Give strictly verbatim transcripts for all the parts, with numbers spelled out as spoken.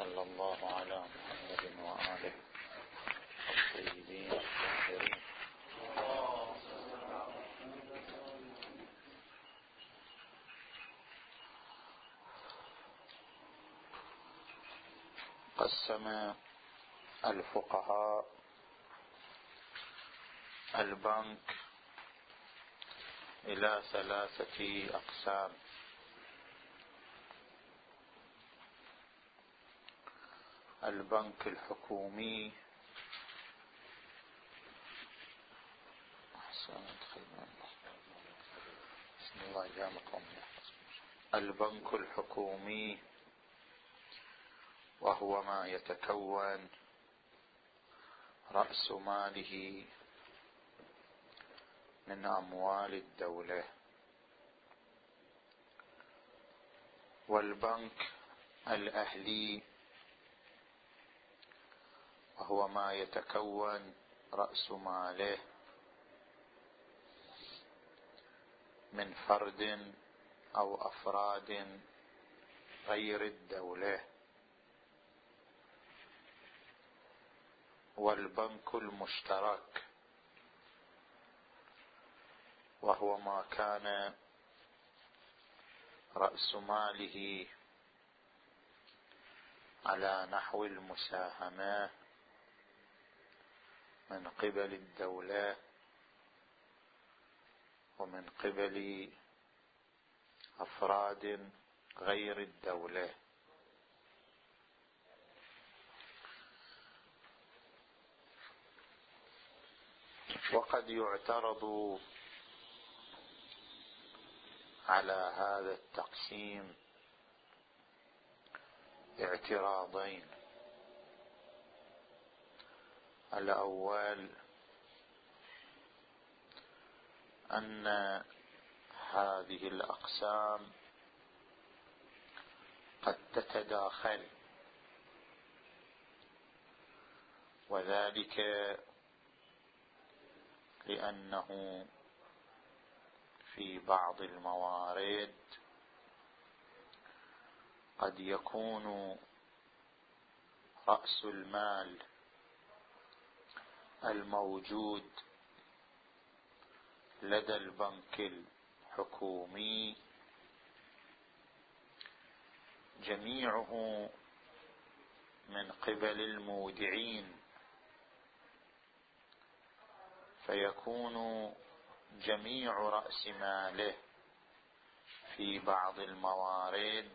وصلى الله على محمد وآله الطيبين الطاهرين. قسم الفقهاء البنك إلى ثلاثة أقسام: البنك الحكومي، بسم الله جامكم البنك الحكومي وهو ما يتكون رأس ماله من أموال الدولة. والبنك الأهلي وهو ما يتكون رأس ماله من فرد أو أفراد غير الدولة. والبنك المشترك وهو ما كان رأس ماله على نحو المساهمة من قبل الدولة ومن قبل أفراد غير الدولة. وقد يعترض على هذا التقسيم اعتراضين: الأول أن هذه الأقسام قد تتداخل، وذلك لأنه في بعض الموارد قد يكون رأس المال الموجود لدى البنك الحكومي جميعه من قبل المودعين، فيكون جميع رأس ماله في بعض الموارد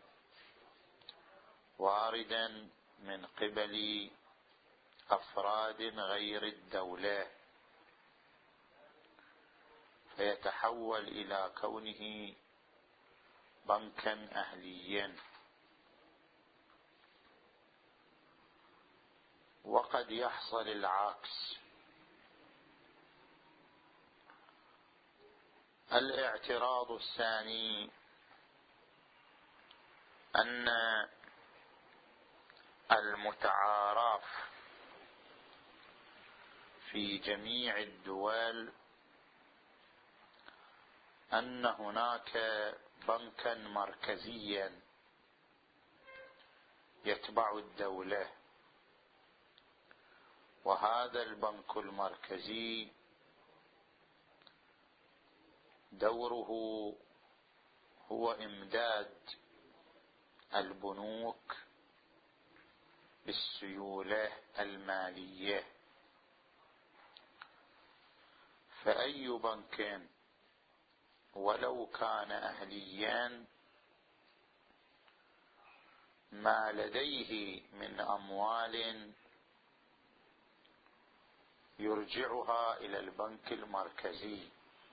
واردا من قبل أفراد غير الدولة، فيتحول إلى كونه بنكا أهليا. وقد يحصل العكس. الاعتراض الثاني أن المتعارف في جميع الدول أن هناك بنكا مركزيا يتبع الدولة، وهذا البنك المركزي دوره هو إمداد البنوك بالسيولة المالية. فأي بنك ولو كان أهليا ما لديه من أموال يرجعها إلى البنك المركزي،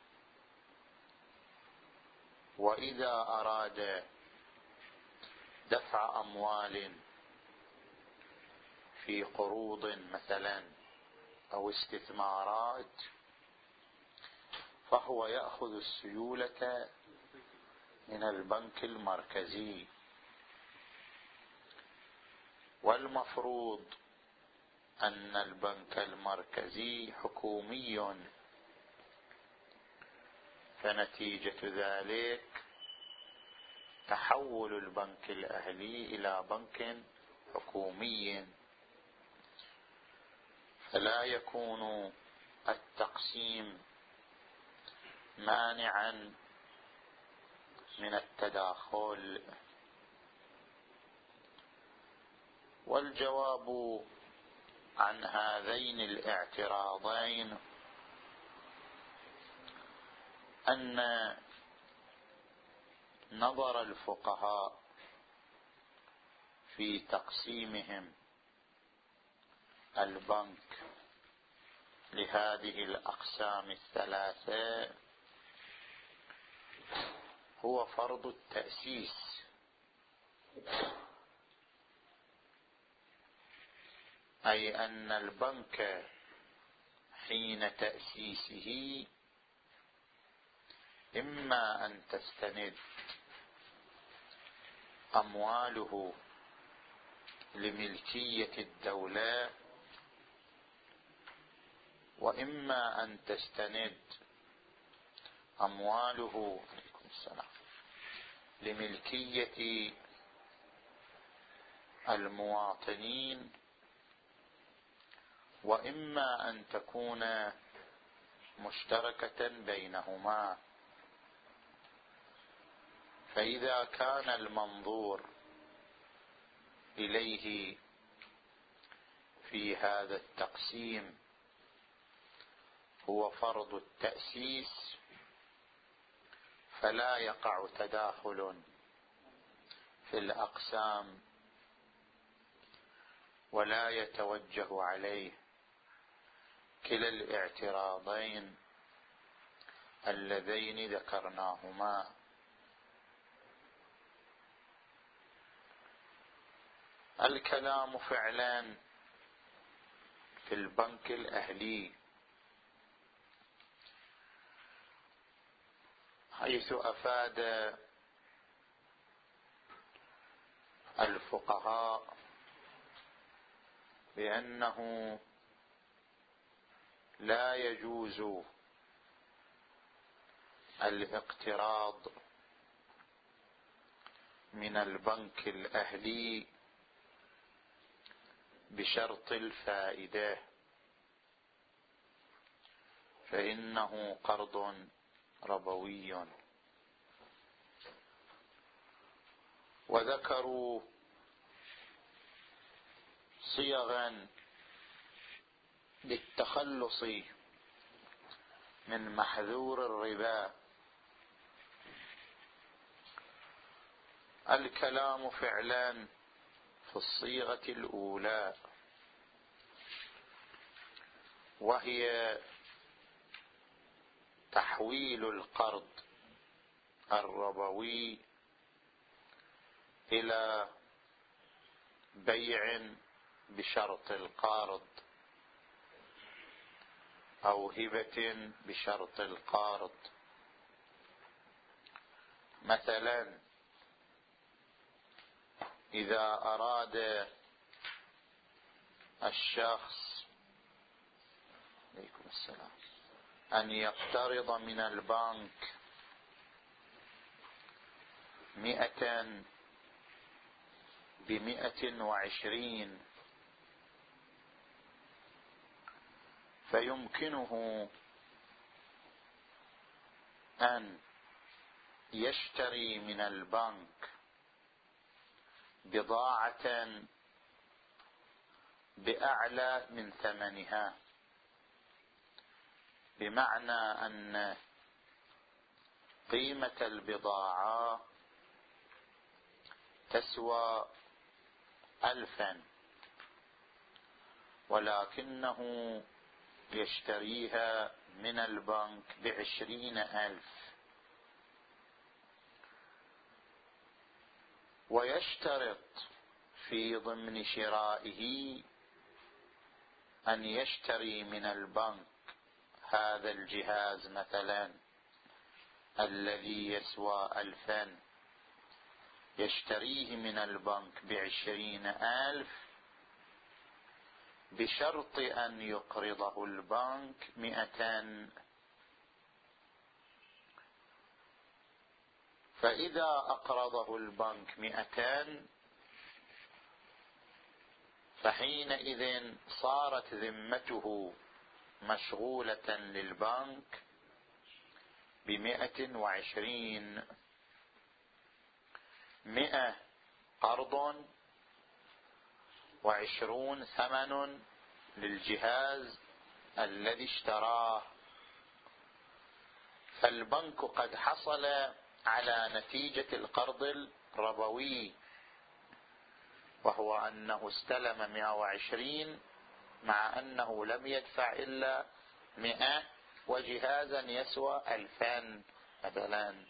وإذا أراد دفع أموال في قروض مثلا أو استثمارات فهو يأخذ السيولة من البنك المركزي. والمفروض أن البنك المركزي حكومي، فنتيجة ذلك تحول البنك الأهلي إلى بنك حكومي، فلا يكون التقسيم مانعا من التداخل. والجواب عن هذين الاعتراضين أن نظر الفقهاء في تقسيمهم البنك لهذه الأقسام الثلاثة هو فرض التأسيس، أي أن البنك حين تأسيسه إما أن تستند أمواله لملكية الدولة، وإما أن تستند أمواله عليكم السلام لملكية المواطنين، وإما أن تكون مشتركة بينهما. فإذا كان المنظور إليه في هذا التقسيم هو فرض التأسيس، فلا يقع تداخل في الأقسام ولا يتوجه عليه كلا الاعتراضين اللذين ذكرناهما. الكلام فعلا في البنك الأهلي حيث أفاد الفقهاء بأنه لا يجوز الاقتراض من البنك الأهلي بشرط الفائدة، فإنه قرض ربوي. وذكروا صيغا للتخلص من محذور الربا. الكلام فعلا في الصيغة الأولى، وهي تحويل القرض الربوي إلى بيع بشرط القرض أو هبة بشرط القرض. مثلا إذا أراد الشخص عليكم السلام أن يقترض من البنك مئة بمئة وعشرين، فيمكنه أن يشتري من البنك بضاعة بأعلى من ثمنها، بمعنى أن قيمة البضاعة تسوى ألفا، ولكنه يشتريها من البنك بعشرين ألف، ويشترط في ضمن شرائه أن يشتري من البنك هذا الجهاز مثلا الذي يسوى ألفا، يشتريه من البنك بعشرين ألف بشرط أن يقرضه البنك مئة. فإذا أقرضه البنك مئتان فحينئذ صارت ذمته مشغولة للبنك بمئة وعشرين. مئة قرض وعشرون ثمن للجهاز الذي اشتراه. فالبنك قد حصل على نتيجة القرض الربوي، وهو أنه استلم مئة وعشرين مع أنه لم يدفع إلا مئة، وجهازا يسوى ألفان مثلا.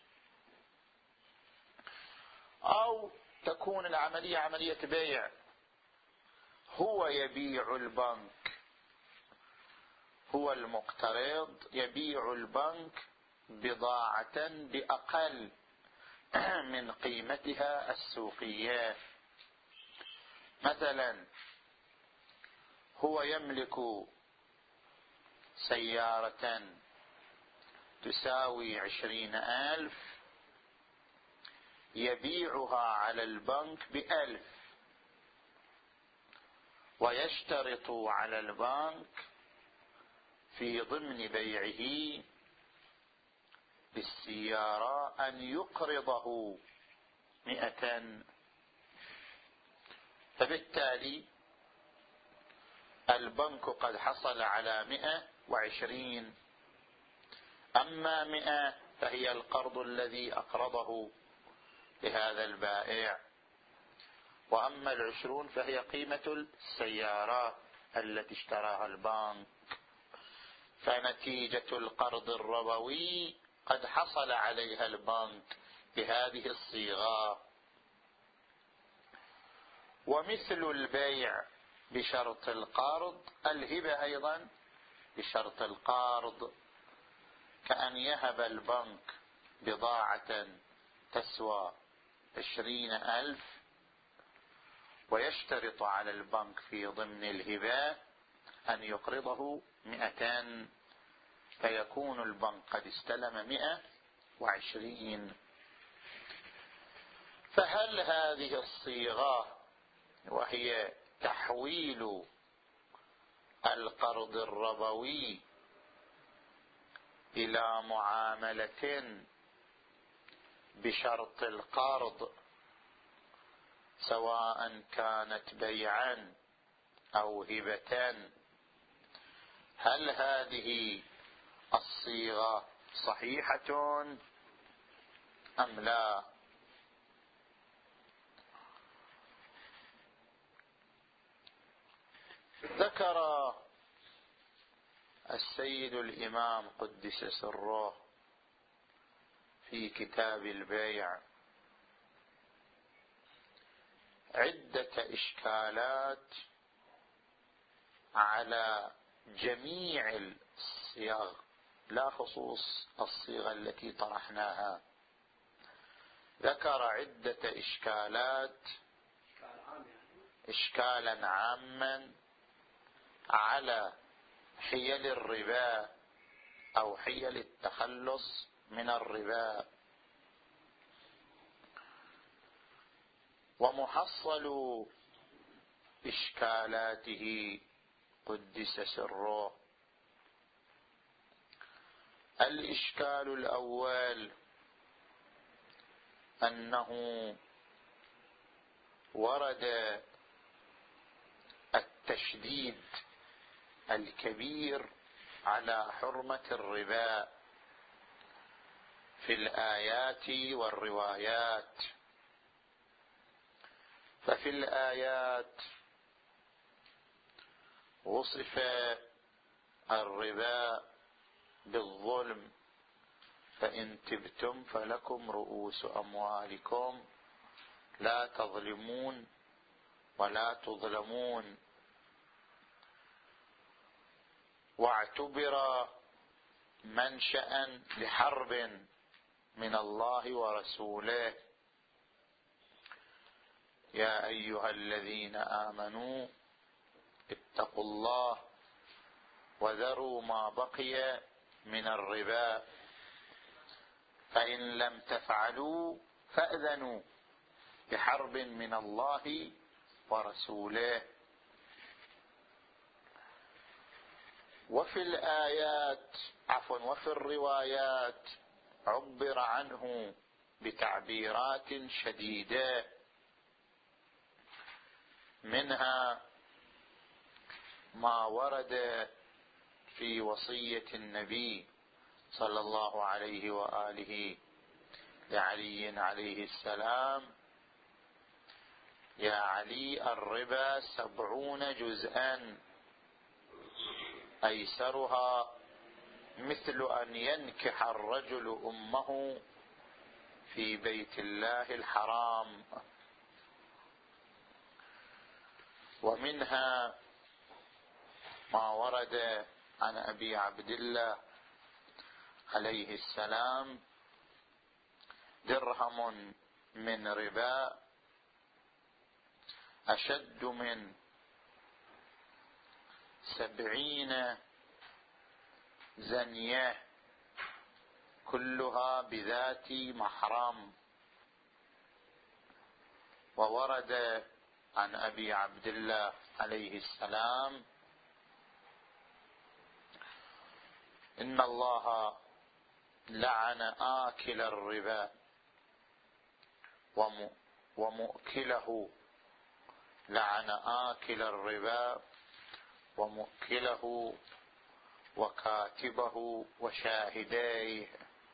أو تكون العملية عملية بيع، هو يبيع البنك، هو المقترض يبيع البنك بضاعة بأقل من قيمتها السوقية. مثلا هو يملك سيارة تساوي عشرين ألف، يبيعها على البنك بألف، ويشترط على البنك في ضمن بيعه بالسيارة أن يقرضه مئة. فبالتالي البنك قد حصل على مئة وعشرين، أما مئة فهي القرض الذي أقرضه لهذا البائع، وأما العشرون فهي قيمة السيارة التي اشتراها البنك. فنتيجة القرض الربوي قد حصل عليها البنك بهذه الصيغة. ومثل البيع بشرط القرض الهبة أيضا بشرط القرض، كأن يهب البنك بضاعة تسوى عشرين ألف، ويشترط على البنك في ضمن الهبة أن يقرضه مئتان، فيكون البنك قد استلم مئة وعشرين. فهل هذه الصيغة وهي تحويل القرض الربوي إلى معاملة بشرط القرض، سواء كانت بيعا أو هبة، هل هذه الصيغة صحيحة أم لا؟ ذكر السيد الإمام قدس سره في كتاب البيع عدة إشكالات على جميع الصيغ، لا خصوص الصيغة التي طرحناها. ذكر عدة إشكالات، إشكالا عاما على حيل الربا أو حيل التخلص من الربا. ومحصل إشكالاته قدس سره: الإشكال الأول أنه ورد التشديد الكبير على حرمة الربا في الآيات والروايات. ففي الآيات وصف الربا بالظلم: فإن تبتم فلكم رؤوس أموالكم لا تظلمون ولا تظلمون. واعتبر منشأ لحرب من الله ورسوله: يا أيها الذين آمنوا اتقوا الله وذروا ما بقي من الربا فإن لم تفعلوا فأذنوا بحرب من الله ورسوله. وفي الآيات عفوا وفي الروايات عبر عنه بتعبيرات شديدة، منها ما ورد في وصية النبي صلى الله عليه وآله لعلي عليه السلام: يا علي الربا سبعون جزءا أيسرها مثل أن ينكح الرجل أمه في بيت الله الحرام. ومنها ما ورد عن أبي عبد الله عليه السلام: درهم من ربا أشد من سبعين زنية كلها بذات محرم. وورد عن أبي عبد الله عليه السلام: إن الله لعن آكل الربا ومؤكله، لعن آكل الربا ومؤكله وكاتبه وشاهديه.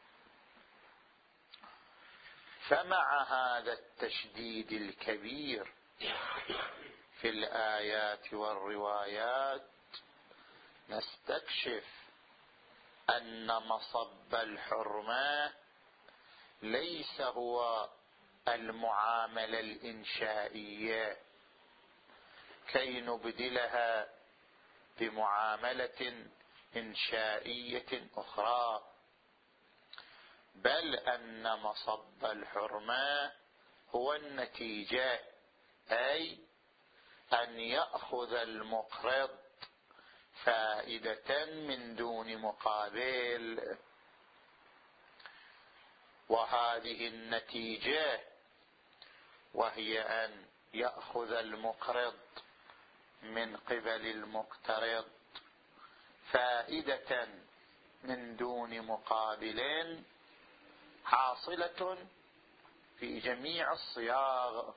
فمع هذا التشديد الكبير في الآيات والروايات نستكشف أن مصب الحرمة ليس هو المعاملة الإنشائية كي نبدلها بمعاملة إنشائية أخرى، بل أن مصب الحرمة هو النتيجة، أي أن يأخذ المقرض فائدة من دون مقابل. وهذه النتيجة وهي أن يأخذ المقرض من قبل المقترض فائدة من دون مقابل حاصلة في جميع الصياغ،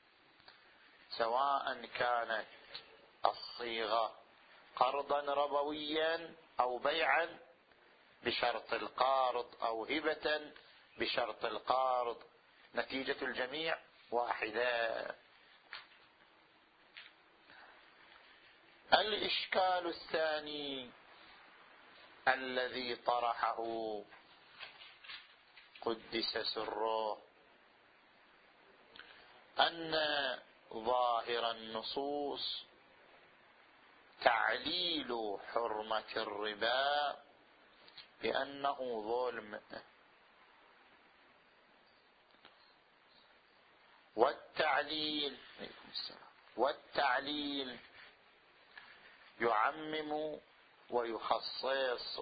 سواء كانت الصيغة قرضا ربويا أو بيعا بشرط القارض أو هبة بشرط القارض، نتيجة الجميع واحدة. الإشكال الثاني الذي طرحه قدس سره أن ظاهر النصوص تعليل حرمة الربا بأنه ظلم، والتعليل والتعليل يعمم ويخصص،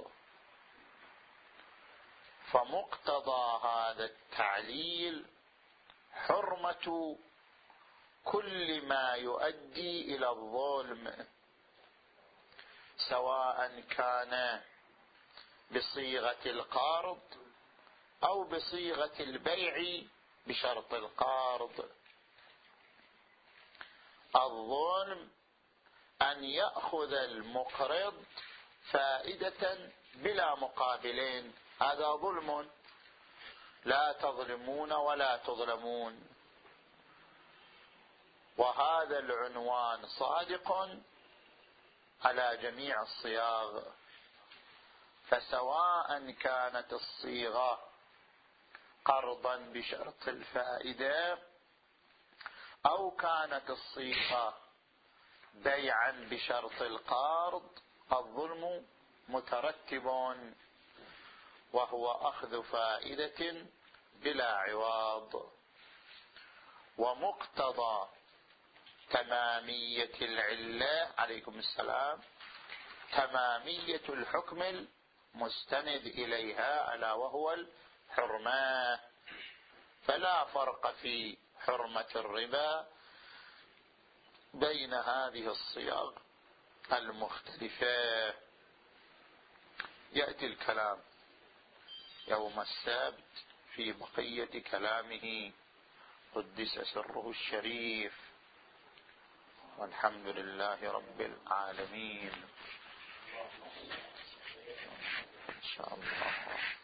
فمقتضى هذا التعليل حرمة كل ما يؤدي إلى الظلم، سواء كان بصيغة القرض أو بصيغة البيع بشرط القرض. الظلم أن يأخذ المقرض فائدة بلا مقابلين، هذا ظلم، لا تظلمون ولا تظلمون. وهذا العنوان صادق على جميع الصياغ، فسواء كانت الصيغة قرضا بشرط الفائدة أو كانت الصيغة بيعا بشرط القرض، الظلم مترتب وهو أخذ فائدة بلا عوض. ومقتضى تمامية العلة عليكم السلام تمامية الحكم المستند إليها ألا وهو الحرمة، فلا فرق في حرمة الربا بين هذه الصيغ المختلفة. يأتي الكلام يوم السبت في بقية كلامه قدس سره الشريف، والحمد لله رب العالمين إن شاء الله.